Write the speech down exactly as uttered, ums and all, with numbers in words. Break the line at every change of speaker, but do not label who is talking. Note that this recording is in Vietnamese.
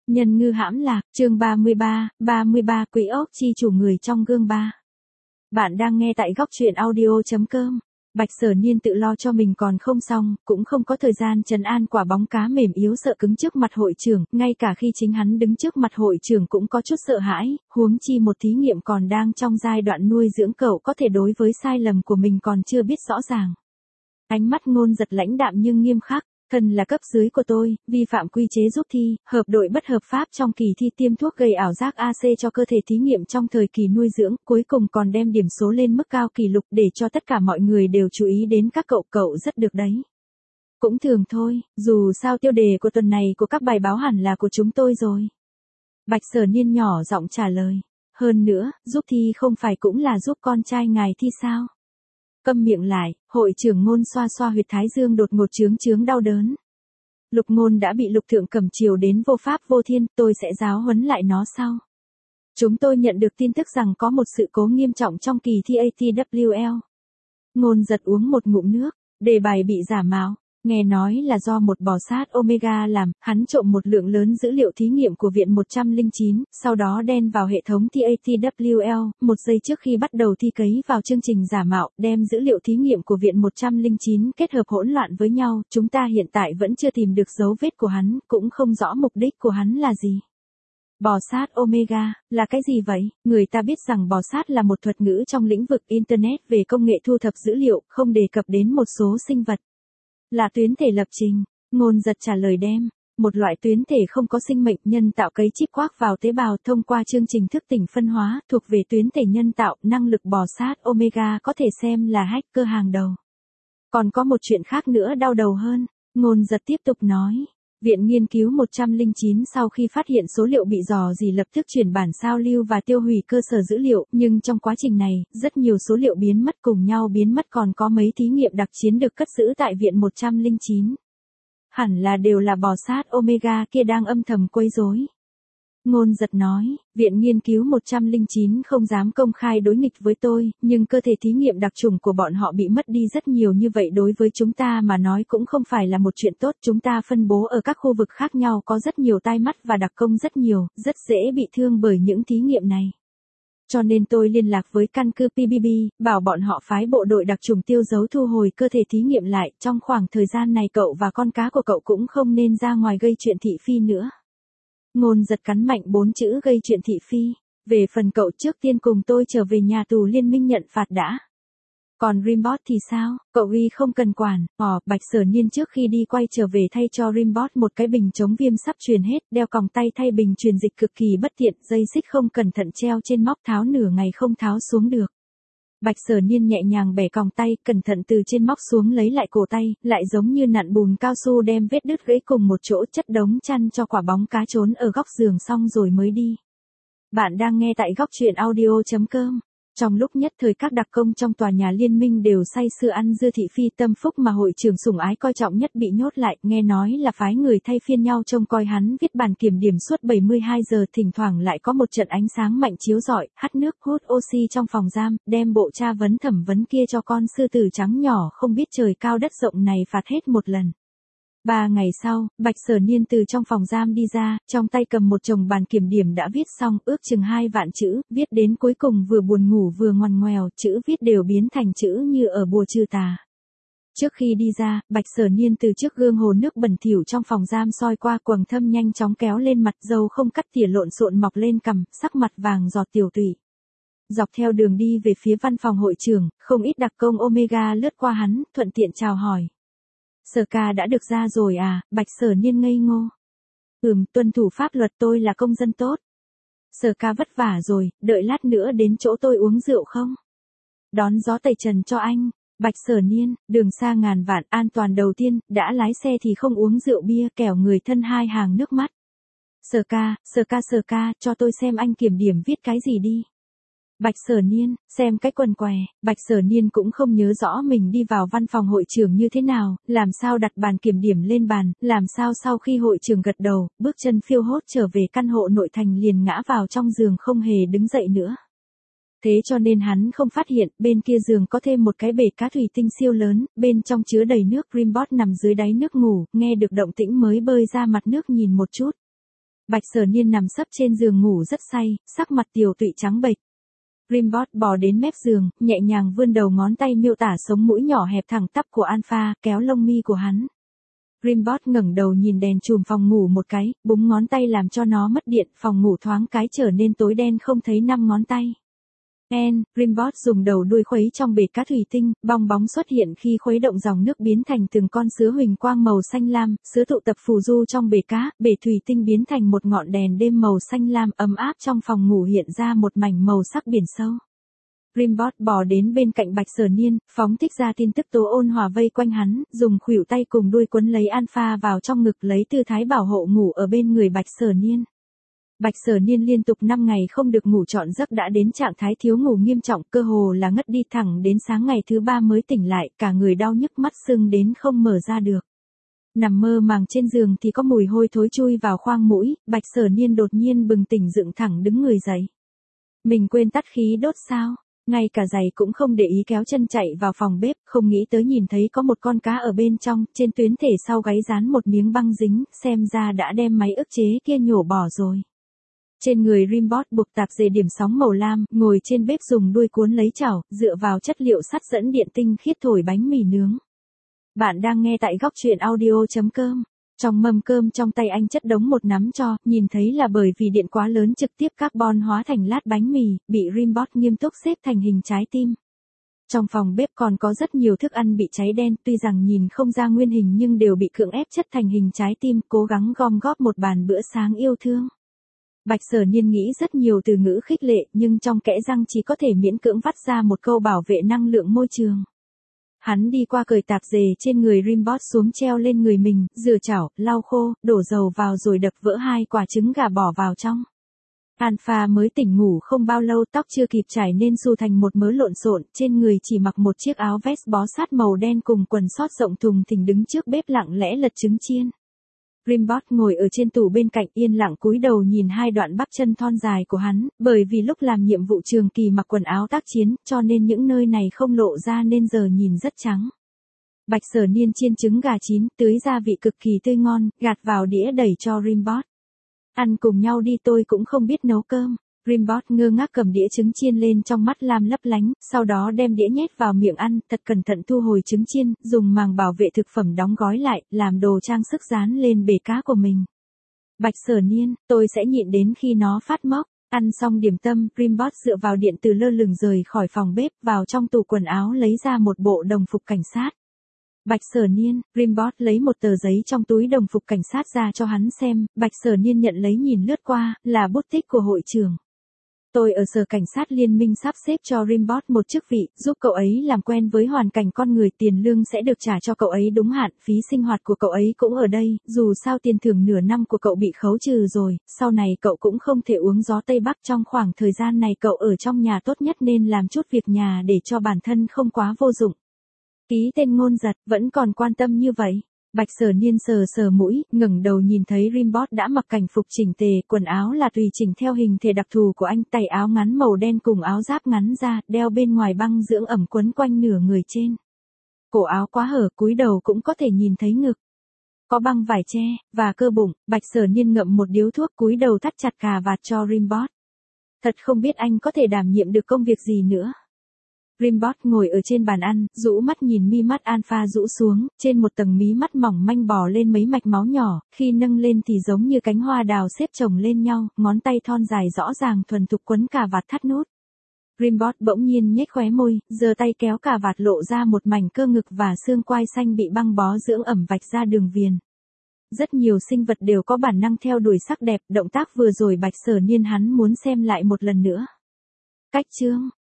Nhân ngư hãm lạc, chương ba mươi ba, ba mươi ba Quý ốc chi chủ người trong gương ba. Bạn đang nghe tại góc truyện audio chấm com. Bạch Sở Niên tự lo cho mình còn không xong, cũng không có thời gian trấn an quả bóng cá mềm yếu sợ cứng trước mặt hội trưởng, ngay cả khi chính hắn đứng trước mặt hội trưởng cũng có chút sợ hãi, huống chi một thí nghiệm còn đang trong giai đoạn nuôi dưỡng cậu có thể đối với sai lầm của mình còn chưa biết rõ ràng. Ánh mắt Ngôn Giật lãnh đạm nhưng nghiêm khắc. Thần là cấp dưới của tôi, vi phạm quy chế giúp thi, hợp đội bất hợp pháp trong kỳ thi tiêm thuốc gây ảo giác a xê cho cơ thể thí nghiệm trong thời kỳ nuôi dưỡng, cuối cùng còn đem điểm số lên mức cao kỷ lục để cho tất cả mọi người đều chú ý đến các cậu, cậu rất được đấy. Cũng thường thôi, dù sao tiêu đề của tuần này của các bài báo hẳn là của chúng tôi rồi. Bạch Sở Niên nhỏ giọng trả lời. Hơn nữa, giúp thi không phải cũng là giúp con trai ngài thi sao? Câm miệng lại, hội trưởng Ngôn xoa xoa huyệt thái dương đột ngột chướng chướng đau đớn. Lục Ngôn đã bị Lục Thượng Cẩm chiều đến vô pháp vô thiên, tôi sẽ giáo huấn lại nó sau. Chúng tôi nhận được tin tức rằng có một sự cố nghiêm trọng trong kỳ thi a tê vê lờ. Ngôn Giật uống một ngụm nước, đề bài bị giả mạo. Nghe nói là do một bò sát Omega làm, hắn trộm một lượng lớn dữ liệu thí nghiệm của viện một trăm lẻ chín, sau đó đen vào hệ thống thi a tê vê lờ, một giây trước khi bắt đầu thi cấy vào chương trình giả mạo, đem dữ liệu thí nghiệm của viện một trăm lẻ chín kết hợp hỗn loạn với nhau, chúng ta hiện tại vẫn chưa tìm được dấu vết của hắn, cũng không rõ mục đích của hắn là gì. Bò sát Omega, là cái gì vậy? Người ta biết rằng bò sát là một thuật ngữ trong lĩnh vực Internet về công nghệ thu thập dữ liệu, không đề cập đến một số sinh vật. Là tuyến thể lập trình, Ngôn Giật trả lời đem, một loại tuyến thể không có sinh mệnh nhân tạo cấy chip khoác vào tế bào thông qua chương trình thức tỉnh phân hóa, thuộc về tuyến thể nhân tạo, năng lực bò sát Omega có thể xem là hacker hàng đầu. Còn có một chuyện khác nữa đau đầu hơn, Ngôn Giật tiếp tục nói. Viện nghiên cứu một trăm lẻ chín sau khi phát hiện số liệu bị dò dỉ lập tức chuyển bản sao lưu và tiêu hủy cơ sở dữ liệu, nhưng trong quá trình này, rất nhiều số liệu biến mất cùng nhau biến mất còn có mấy thí nghiệm đặc chiến được cất giữ tại viện một trăm lẻ chín. Hẳn là đều là bò sát Omega kia đang âm thầm quấy rối. Ngôn Giật nói, viện nghiên cứu một trăm lẻ chín không dám công khai đối nghịch với tôi, nhưng cơ thể thí nghiệm đặc trùng của bọn họ bị mất đi rất nhiều như vậy đối với chúng ta mà nói cũng không phải là một chuyện tốt. Chúng ta phân bố ở các khu vực khác nhau có rất nhiều tai mắt và đặc công rất nhiều, rất dễ bị thương bởi những thí nghiệm này. Cho nên tôi liên lạc với căn cứ pê bê bê, bảo bọn họ phái bộ đội đặc trùng tiêu dấu thu hồi cơ thể thí nghiệm lại. Trong khoảng thời gian này cậu và con cá của cậu cũng không nên ra ngoài gây chuyện thị phi nữa. Ngôn Giật cắn mạnh bốn chữ gây chuyện thị phi. Về phần cậu trước tiên cùng tôi trở về nhà tù liên minh nhận phạt đã. Còn Rimbot thì sao? Cậu y không cần quản. Ồ, Bạch Sở Niên trước khi đi quay trở về thay cho Rimbot một cái bình chống viêm sắp truyền hết, đeo còng tay thay bình truyền dịch cực kỳ bất tiện, dây xích không cẩn thận treo trên móc tháo nửa ngày không tháo xuống được. Bạch Sở Niên nhẹ nhàng bẻ còng tay, cẩn thận từ trên móc xuống lấy lại cổ tay, lại giống như nặn bùn cao su đem vết đứt gãy cùng một chỗ chất đống chăn cho quả bóng cá trốn ở góc giường xong rồi mới đi. Bạn đang nghe tại góc truyện audio chấm com. Trong lúc nhất thời các đặc công trong tòa nhà liên minh đều say sưa ăn dưa thị phi tâm phúc mà hội trưởng sủng ái coi trọng nhất bị nhốt lại, nghe nói là phái người thay phiên nhau trông coi hắn viết bản kiểm điểm suốt bảy mươi hai giờ, thỉnh thoảng lại có một trận ánh sáng mạnh chiếu rọi, hắt nước hút oxy trong phòng giam, đem bộ tra vấn thẩm vấn kia cho con sư tử trắng nhỏ không biết trời cao đất rộng này phạt hết một lần. Ba ngày sau, Bạch Sở Niên từ trong phòng giam đi ra, trong tay cầm một chồng bản kiểm điểm đã viết xong, ước chừng hai vạn chữ, viết đến cuối cùng vừa buồn ngủ vừa ngoằn ngoèo, chữ viết đều biến thành chữ như ở bùa trừ tà. Trước khi đi ra, Bạch Sở Niên từ trước gương hồ nước bẩn thỉu trong phòng giam soi qua quầng thâm nhanh chóng kéo lên mặt, râu không cắt tỉa lộn xộn mọc lên cằm, sắc mặt vàng giọt tiểu tụy. Dọc theo đường đi về phía văn phòng hội trưởng, không ít đặc công Omega lướt qua hắn, thuận tiện chào hỏi. Sở ca đã được ra rồi à? Bạch Sở Niên ngây ngô. Ừm, tuân thủ pháp luật, tôi là công dân tốt. Sở ca vất vả rồi, đợi lát nữa đến chỗ tôi uống rượu không? Đón gió tẩy trần cho anh. Bạch Sở Niên, đường xa ngàn vạn, an toàn đầu tiên, đã lái xe thì không uống rượu bia, kẻo người thân hai hàng nước mắt. Sở ca, sở ca sở ca, cho tôi xem anh kiểm điểm viết cái gì đi. Bạch Sở Niên, xem cái quần què, Bạch Sở Niên cũng không nhớ rõ mình đi vào văn phòng hội trưởng như thế nào, làm sao đặt bàn kiểm điểm lên bàn, làm sao sau khi hội trưởng gật đầu, bước chân phiêu hốt trở về căn hộ nội thành liền ngã vào trong giường không hề đứng dậy nữa. Thế cho nên hắn không phát hiện, bên kia giường có thêm một cái bể cá thủy tinh siêu lớn, bên trong chứa đầy nước. Rimbot nằm dưới đáy nước ngủ, nghe được động tĩnh mới bơi ra mặt nước nhìn một chút. Bạch Sở Niên nằm sấp trên giường ngủ rất say, sắc mặt tiều tụy trắng bệch. Rimbot bò đến mép giường, nhẹ nhàng vươn đầu ngón tay miêu tả sống mũi nhỏ hẹp thẳng tắp của Alpha, kéo lông mi của hắn. Rimbot ngẩng đầu nhìn đèn chùm phòng ngủ một cái, búng ngón tay làm cho nó mất điện, phòng ngủ thoáng cái trở nên tối đen không thấy năm ngón tay. En, Rimbot dùng đầu đuôi khuấy trong bể cá thủy tinh, bong bóng xuất hiện khi khuấy động dòng nước biến thành từng con sứa huỳnh quang màu xanh lam, sứa tụ tập phù du trong bể cá, bể thủy tinh biến thành một ngọn đèn đêm màu xanh lam ấm áp trong phòng ngủ hiện ra một mảnh màu sắc biển sâu. Rimbot bò đến bên cạnh Bạch Sở Niên, phóng thích ra tin tức tố ôn hòa vây quanh hắn, dùng khuỷu tay cùng đuôi quấn lấy Alpha vào trong ngực lấy tư thái bảo hộ ngủ ở bên người Bạch Sở Niên. Bạch Sở Niên liên tục năm ngày không được ngủ trọn giấc đã đến trạng thái thiếu ngủ nghiêm trọng, cơ hồ là ngất đi, thẳng đến sáng ngày thứ ba mới tỉnh lại, cả người đau nhức mắt sưng đến không mở ra được. Nằm mơ màng trên giường thì có mùi hôi thối chui vào khoang mũi, Bạch Sở Niên đột nhiên bừng tỉnh dựng thẳng đứng người dậy. Mình quên tắt khí đốt sao? Ngay cả giày cũng không để ý kéo chân chạy vào phòng bếp, không nghĩ tới nhìn thấy có một con cá ở bên trong, trên tuyến thể sau gáy dán một miếng băng dính, xem ra đã đem máy ức chế kia nhổ bỏ rồi. Trên người Rimbot buộc tạp dề điểm sóng màu lam, ngồi trên bếp dùng đuôi cuốn lấy chảo, dựa vào chất liệu sắt dẫn điện tinh khiết thổi bánh mì nướng. Bạn đang nghe tại góc truyện audio chấm com. Trong mâm cơm trong tay anh chất đống một nắm tro, nhìn thấy là bởi vì điện quá lớn trực tiếp carbon hóa thành lát bánh mì, bị Rimbot nghiêm túc xếp thành hình trái tim. Trong phòng bếp còn có rất nhiều thức ăn bị cháy đen, tuy rằng nhìn không ra nguyên hình nhưng đều bị cưỡng ép chất thành hình trái tim, cố gắng gom góp một bàn bữa sáng yêu thương. Bạch Sở Niên nghĩ rất nhiều từ ngữ khích lệ, nhưng trong kẽ răng chỉ có thể miễn cưỡng vắt ra một câu bảo vệ năng lượng môi trường. Hắn đi qua cởi tạp dề trên người Rimbot xuống treo lên người mình, rửa chảo, lau khô, đổ dầu vào rồi đập vỡ hai quả trứng gà bỏ vào trong. Alpha mới tỉnh ngủ không bao lâu, tóc chưa kịp trải nên xù thành một mớ lộn xộn, trên người chỉ mặc một chiếc áo vest bó sát màu đen cùng quần sót rộng thùng thình đứng trước bếp lặng lẽ lật trứng chiên. Rimbot ngồi ở trên tủ bên cạnh yên lặng cúi đầu nhìn hai đoạn bắp chân thon dài của hắn, bởi vì lúc làm nhiệm vụ trường kỳ mặc quần áo tác chiến, cho nên những nơi này không lộ ra nên giờ nhìn rất trắng. Bạch Sở Niên chiên trứng gà chín, tưới gia vị cực kỳ tươi ngon, gạt vào đĩa đẩy cho Rimbot. Ăn cùng nhau đi, tôi cũng không biết nấu cơm. Rimbot ngơ ngác cầm đĩa trứng chiên lên, trong mắt lam lấp lánh, sau đó đem đĩa nhét vào miệng ăn, thật cẩn thận thu hồi trứng chiên, dùng màng bảo vệ thực phẩm đóng gói lại, làm đồ trang sức dán lên bể cá của mình. Bạch Sở Niên, tôi sẽ nhịn đến khi nó phát mốc. Ăn xong điểm tâm, Rimbot dựa vào điện từ lơ lửng rời khỏi phòng bếp, vào trong tủ quần áo lấy ra một bộ đồng phục cảnh sát. Bạch Sở Niên, Rimbot lấy một tờ giấy trong túi đồng phục cảnh sát ra cho hắn xem, Bạch Sở Niên nhận lấy nhìn lướt qua, là bút tích của hội trưởng. Tôi ở sở cảnh sát liên minh sắp xếp cho Rimbot một chức vị, giúp cậu ấy làm quen với hoàn cảnh con người, tiền lương sẽ được trả cho cậu ấy đúng hạn, phí sinh hoạt của cậu ấy cũng ở đây, dù sao tiền thưởng nửa năm của cậu bị khấu trừ rồi, sau này cậu cũng không thể uống gió Tây Bắc, trong khoảng thời gian này cậu ở trong nhà tốt nhất nên làm chút việc nhà để cho bản thân không quá vô dụng. Ký tên Ngôn Giật, vẫn còn quan tâm như vậy. Bạch Sở Niên sờ sờ mũi, ngẩng đầu nhìn thấy Rimbot đã mặc cảnh phục chỉnh tề, quần áo là tùy chỉnh theo hình thể đặc thù của anh, tay áo ngắn màu đen cùng áo giáp ngắn da, đeo bên ngoài băng dưỡng ẩm quấn quanh nửa người trên. Cổ áo quá hở, cúi đầu cũng có thể nhìn thấy ngực. Có băng vải che, và cơ bụng. Bạch Sở Niên ngậm một điếu thuốc, cúi đầu thắt chặt cà vạt cho Rimbot. Thật không biết anh có thể đảm nhiệm được công việc gì nữa. Rimbot ngồi ở trên bàn ăn, rũ mắt nhìn mi mắt Alpha rũ xuống, trên một tầng mí mắt mỏng manh bò lên mấy mạch máu nhỏ, khi nâng lên thì giống như cánh hoa đào xếp chồng lên nhau, ngón tay thon dài rõ ràng thuần thục quấn cà vạt thắt nút. Rimbot bỗng nhiên nhếch khóe môi, giơ tay kéo cà vạt lộ ra một mảnh cơ ngực và xương quai xanh bị băng bó dưỡng ẩm vạch ra đường viền. Rất nhiều sinh vật đều có bản năng theo đuổi sắc đẹp, động tác vừa rồi Bạch Sở Niên hắn muốn xem lại một lần nữa. Cách chương